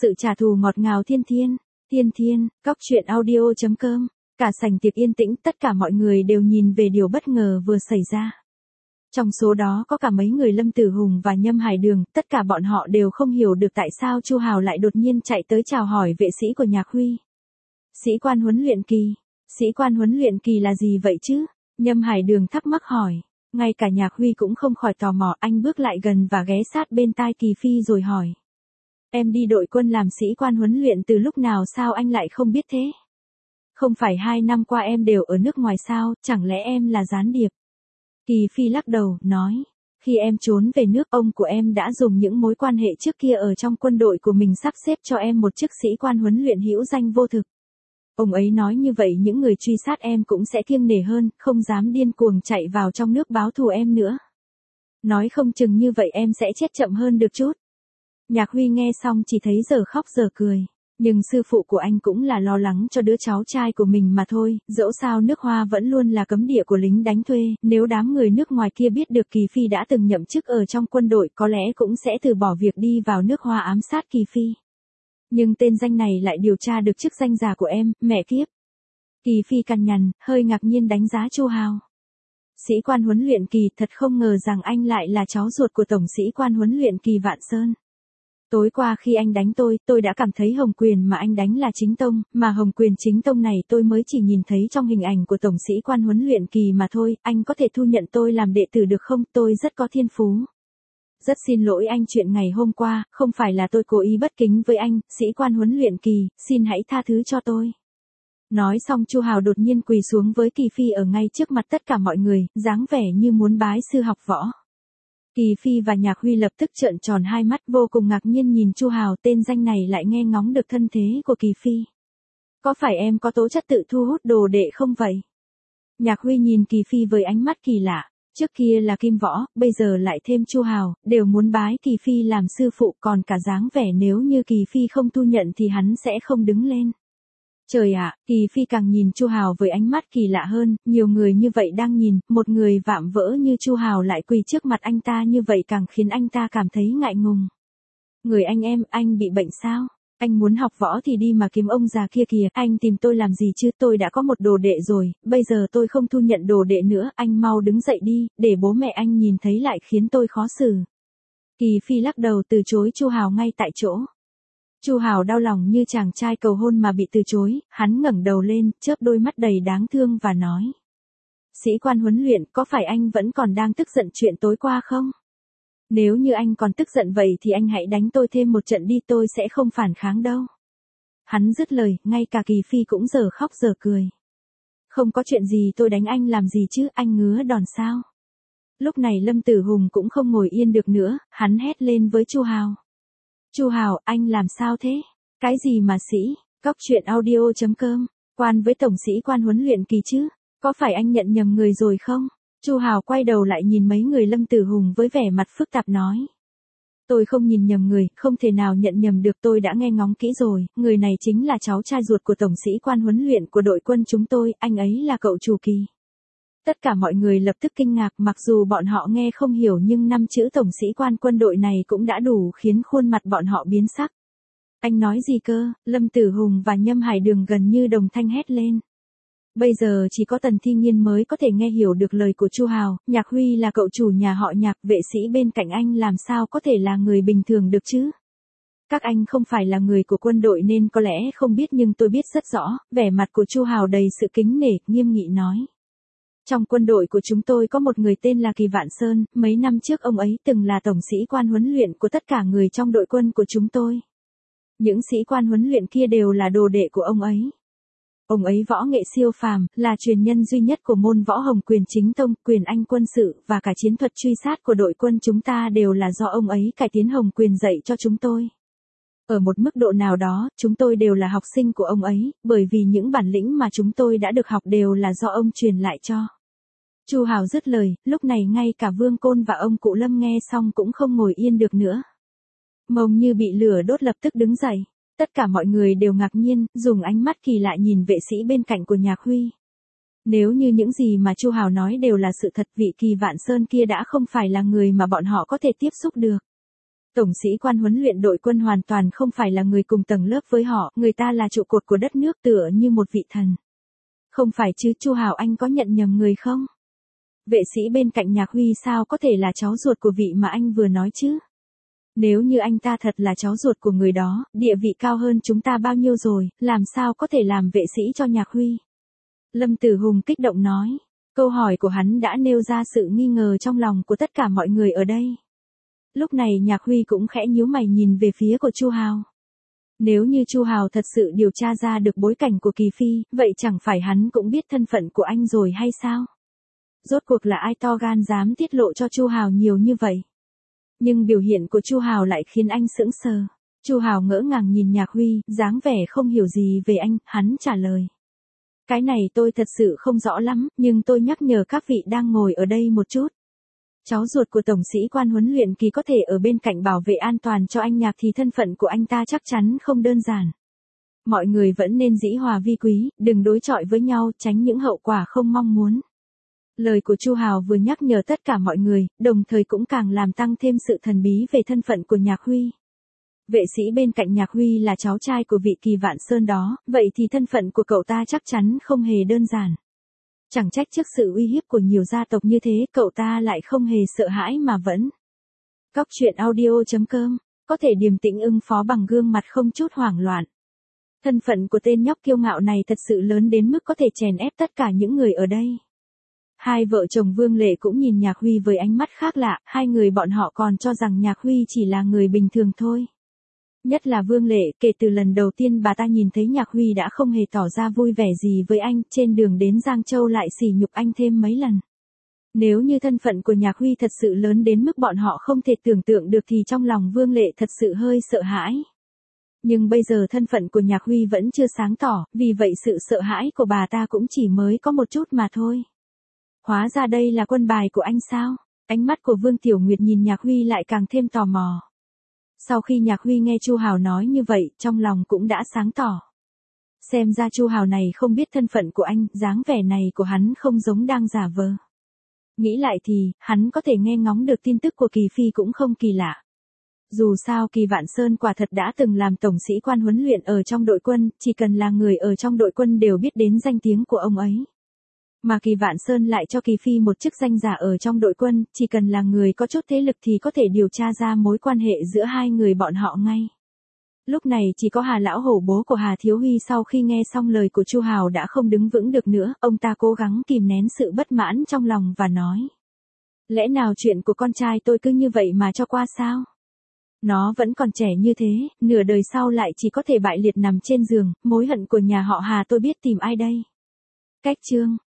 Sự trả thù ngọt ngào thiên thiên. Thiên thiên, cóc truyện audio.com. Cả sảnh tiệc yên tĩnh, tất cả mọi người đều nhìn về điều bất ngờ vừa xảy ra. Trong số đó có cả mấy người Lâm Tử Hùng và Nhâm Hải Đường, tất cả bọn họ đều không hiểu được tại sao Chu Hào lại đột nhiên chạy tới chào hỏi vệ sĩ của Nhạc Huy. Sĩ quan huấn luyện kỳ. Sĩ quan huấn luyện kỳ là gì vậy chứ? Nhâm Hải Đường thắc mắc hỏi. Ngay cả Nhạc Huy cũng không khỏi tò mò, anh bước lại gần và ghé sát bên tai Kỳ Phi rồi hỏi. Em đi đội quân làm sĩ quan huấn luyện từ lúc nào sao anh lại không biết thế? Không phải 2 năm qua em đều ở nước ngoài sao, chẳng lẽ em là gián điệp? Kỳ Phi lắc đầu, nói. Khi em trốn về nước, ông của em đã dùng những mối quan hệ trước kia ở trong quân đội của mình sắp xếp cho em một chức sĩ quan huấn luyện hữu danh vô thực. Ông ấy nói như vậy những người truy sát em cũng sẽ kiêng nể hơn, không dám điên cuồng chạy vào trong nước báo thù em nữa. Nói không chừng như vậy em sẽ chết chậm hơn được chút. Nhạc Huy nghe xong chỉ thấy giờ khóc giờ cười. Nhưng sư phụ của anh cũng là lo lắng cho đứa cháu trai của mình mà thôi, dẫu sao nước Hoa vẫn luôn là cấm địa của lính đánh thuê, nếu đám người nước ngoài kia biết được Kỳ Phi đã từng nhậm chức ở trong quân đội có lẽ cũng sẽ từ bỏ việc đi vào nước Hoa ám sát Kỳ Phi. Nhưng tên danh này lại điều tra được chức danh giả của em, mẹ kiếp. Kỳ Phi cằn nhằn, hơi ngạc nhiên đánh giá Chu Hào. Sĩ quan huấn luyện kỳ, thật không ngờ rằng anh lại là cháu ruột của tổng sĩ quan huấn luyện kỳ Vạn Sơn. Tối qua khi anh đánh tôi đã cảm thấy hồng quyền mà anh đánh là chính tông, mà hồng quyền chính tông này tôi mới chỉ nhìn thấy trong hình ảnh của tổng sĩ quan huấn luyện kỳ mà thôi, anh có thể thu nhận tôi làm đệ tử được không, tôi rất có thiên phú. Rất xin lỗi anh chuyện ngày hôm qua, không phải là tôi cố ý bất kính với anh, sĩ quan huấn luyện kỳ, xin hãy tha thứ cho tôi. Nói xong Chu Hào đột nhiên quỳ xuống với Kỳ Phi ở ngay trước mặt tất cả mọi người, dáng vẻ như muốn bái sư học võ. Kỳ Phi và Nhạc Huy lập tức trợn tròn hai mắt vô cùng ngạc nhiên nhìn Chu Hào, tên danh này lại nghe ngóng được thân thế của Kỳ Phi. Có phải em có tố chất tự thu hút đồ đệ không vậy? Nhạc Huy nhìn Kỳ Phi với ánh mắt kỳ lạ, trước kia là Kim Võ, bây giờ lại thêm Chu Hào, đều muốn bái Kỳ Phi làm sư phụ, còn cả dáng vẻ nếu như Kỳ Phi không thu nhận thì hắn sẽ không đứng lên. Trời ạ, Kỳ Phi càng nhìn Chu Hào với ánh mắt kỳ lạ hơn, nhiều người như vậy đang nhìn, một người vạm vỡ như Chu Hào lại quỳ trước mặt anh ta như vậy càng khiến anh ta cảm thấy ngại ngùng. Người anh em, anh bị bệnh sao? Anh muốn học võ thì đi mà kiếm ông già kia kìa, anh tìm tôi làm gì chứ, tôi đã có một đồ đệ rồi, bây giờ tôi không thu nhận đồ đệ nữa, anh mau đứng dậy đi, để bố mẹ anh nhìn thấy lại khiến tôi khó xử. Kỳ Phi lắc đầu từ chối Chu Hào ngay tại chỗ. Chu Hào đau lòng như chàng trai cầu hôn mà bị từ chối, hắn ngẩng đầu lên, chớp đôi mắt đầy đáng thương và nói. Sĩ quan huấn luyện, có phải anh vẫn còn đang tức giận chuyện tối qua không? Nếu như anh còn tức giận vậy thì anh hãy đánh tôi thêm một trận đi, tôi sẽ không phản kháng đâu. Hắn dứt lời, ngay cả Kỳ Phi cũng giờ khóc giờ cười. Không có chuyện gì, tôi đánh anh làm gì chứ, anh ngứa đòn sao? Lúc này Lâm Tử Hùng cũng không ngồi yên được nữa, hắn hét lên với Chu Hào. Chu Hào, anh làm sao thế? Cái gì mà sĩ, cóc truyện audio.com, quan với tổng sĩ quan huấn luyện kỳ chứ? Có phải anh nhận nhầm người rồi không? Chu Hào quay đầu lại nhìn mấy người Lâm Tử Hùng với vẻ mặt phức tạp nói. Tôi không nhìn nhầm người, không thể nào nhận nhầm được, tôi đã nghe ngóng kỹ rồi, người này chính là cháu trai ruột của tổng sĩ quan huấn luyện của đội quân chúng tôi, anh ấy là cậu chủ Kỳ. Tất cả mọi người lập tức kinh ngạc, mặc dù bọn họ nghe không hiểu nhưng 5 chữ tổng sĩ quan quân đội này cũng đã đủ khiến khuôn mặt bọn họ biến sắc. Anh nói gì cơ? Lâm Tử Hùng và Nhâm Hải Đường gần như đồng thanh hét lên. Bây giờ chỉ có Tần Thi Nghiên mới có thể nghe hiểu được lời của Chu Hào, Nhạc Huy là cậu chủ nhà họ Nhạc, vệ sĩ bên cạnh anh làm sao có thể là người bình thường được chứ? Các anh không phải là người của quân đội nên có lẽ không biết nhưng tôi biết rất rõ, vẻ mặt của Chu Hào đầy sự kính nể, nghiêm nghị nói. Trong quân đội của chúng tôi có một người tên là Kỳ Vạn Sơn, mấy năm trước ông ấy từng là tổng sĩ quan huấn luyện của tất cả người trong đội quân của chúng tôi. Những sĩ quan huấn luyện kia đều là đồ đệ của ông ấy. Ông ấy võ nghệ siêu phàm, là truyền nhân duy nhất của môn võ hồng quyền chính tông, quyền anh quân sự, và cả chiến thuật truy sát của đội quân chúng ta đều là do ông ấy cải tiến hồng quyền dạy cho chúng tôi. Ở một mức độ nào đó, chúng tôi đều là học sinh của ông ấy, bởi vì những bản lĩnh mà chúng tôi đã được học đều là do ông truyền lại cho. Chu Hào dứt lời, lúc này ngay cả Vương Côn và ông cụ Lâm nghe xong cũng không ngồi yên được nữa. Mông như bị lửa đốt lập tức đứng dậy. Tất cả mọi người đều ngạc nhiên, dùng ánh mắt kỳ lạ nhìn vệ sĩ bên cạnh của Nhạc Huy. Nếu như những gì mà Chu Hào nói đều là sự thật, vị Kỳ Vạn Sơn kia đã không phải là người mà bọn họ có thể tiếp xúc được. Tổng sĩ quan huấn luyện đội quân hoàn toàn không phải là người cùng tầng lớp với họ, người ta là trụ cột của đất nước tựa như một vị thần. Không phải chứ Chu Hào, anh có nhận nhầm người không? Vệ sĩ bên cạnh Nhạc Huy sao có thể là cháu ruột của vị mà anh vừa nói chứ? Nếu như anh ta thật là cháu ruột của người đó, địa vị cao hơn chúng ta bao nhiêu rồi, làm sao có thể làm vệ sĩ cho Nhạc Huy? Lâm Tử Hùng kích động nói. Câu hỏi của hắn đã nêu ra sự nghi ngờ trong lòng của tất cả mọi người ở đây. Lúc này Nhạc Huy cũng khẽ nhíu mày nhìn về phía của Chu Hào. Nếu như Chu Hào thật sự điều tra ra được bối cảnh của Kỳ Phi, vậy chẳng phải hắn cũng biết thân phận của anh rồi hay sao? Rốt cuộc là ai to gan dám tiết lộ cho Chu Hào nhiều như vậy? Nhưng biểu hiện của Chu Hào lại khiến anh sững sờ. Chu Hào ngỡ ngàng nhìn Nhạc Huy, dáng vẻ không hiểu gì về anh, hắn trả lời. Cái này tôi thật sự không rõ lắm, nhưng tôi nhắc nhở các vị đang ngồi ở đây một chút. Cháu ruột của Tổng sĩ quan huấn luyện Kỳ có thể ở bên cạnh bảo vệ an toàn cho anh Nhạc thì thân phận của anh ta chắc chắn không đơn giản. Mọi người vẫn nên dĩ hòa vi quý, đừng đối chọi với nhau, tránh những hậu quả không mong muốn. Lời của Chu Hào vừa nhắc nhở tất cả mọi người, đồng thời cũng càng làm tăng thêm sự thần bí về thân phận của Nhạc Huy. Vệ sĩ bên cạnh Nhạc Huy là cháu trai của vị Kỳ Vạn Sơn đó, vậy thì thân phận của cậu ta chắc chắn không hề đơn giản. Chẳng trách trước sự uy hiếp của nhiều gia tộc như thế, cậu ta lại không hề sợ hãi mà vẫn. Cóc truyện audio.com, có thể điềm tĩnh ứng phó bằng gương mặt không chút hoảng loạn. Thân phận của tên nhóc kiêu ngạo này thật sự lớn đến mức có thể chèn ép tất cả những người ở đây. Hai vợ chồng Vương Lệ cũng nhìn Nhạc Huy với ánh mắt khác lạ, hai người bọn họ còn cho rằng Nhạc Huy chỉ là người bình thường thôi. Nhất là Vương Lệ, kể từ lần đầu tiên bà ta nhìn thấy Nhạc Huy đã không hề tỏ ra vui vẻ gì với anh, trên đường đến Giang Châu lại sỉ nhục anh thêm mấy lần. Nếu như thân phận của Nhạc Huy thật sự lớn đến mức bọn họ không thể tưởng tượng được thì trong lòng Vương Lệ thật sự hơi sợ hãi. Nhưng bây giờ thân phận của Nhạc Huy vẫn chưa sáng tỏ, vì vậy sự sợ hãi của bà ta cũng chỉ mới có một chút mà thôi. Hóa ra đây là quân bài của anh sao? Ánh mắt của Vương Tiểu Nguyệt nhìn Nhạc Huy lại càng thêm tò mò. Sau khi Nhạc Huy nghe Chu Hào nói như vậy, trong lòng cũng đã sáng tỏ. Xem ra Chu Hào này không biết thân phận của anh, dáng vẻ này của hắn không giống đang giả vờ. Nghĩ lại thì, hắn có thể nghe ngóng được tin tức của Kỳ Phi cũng không kỳ lạ. Dù sao Kỳ Vạn Sơn quả thật đã từng làm tổng sĩ quan huấn luyện ở trong đội quân, chỉ cần là người ở trong đội quân đều biết đến danh tiếng của ông ấy. Mà Kỳ Vạn Sơn lại cho Kỳ Phi một chức danh giả ở trong đội quân, chỉ cần là người có chút thế lực thì có thể điều tra ra mối quan hệ giữa hai người bọn họ ngay. Lúc này chỉ có Hà Lão Hổ, bố của Hà Thiếu Huy, sau khi nghe xong lời của Chu Hào đã không đứng vững được nữa, ông ta cố gắng kìm nén sự bất mãn trong lòng và nói. Lẽ nào chuyện của con trai tôi cứ như vậy mà cho qua sao? Nó vẫn còn trẻ như thế, nửa đời sau lại chỉ có thể bại liệt nằm trên giường, mối hận của nhà họ Hà tôi biết tìm ai đây? Cách chương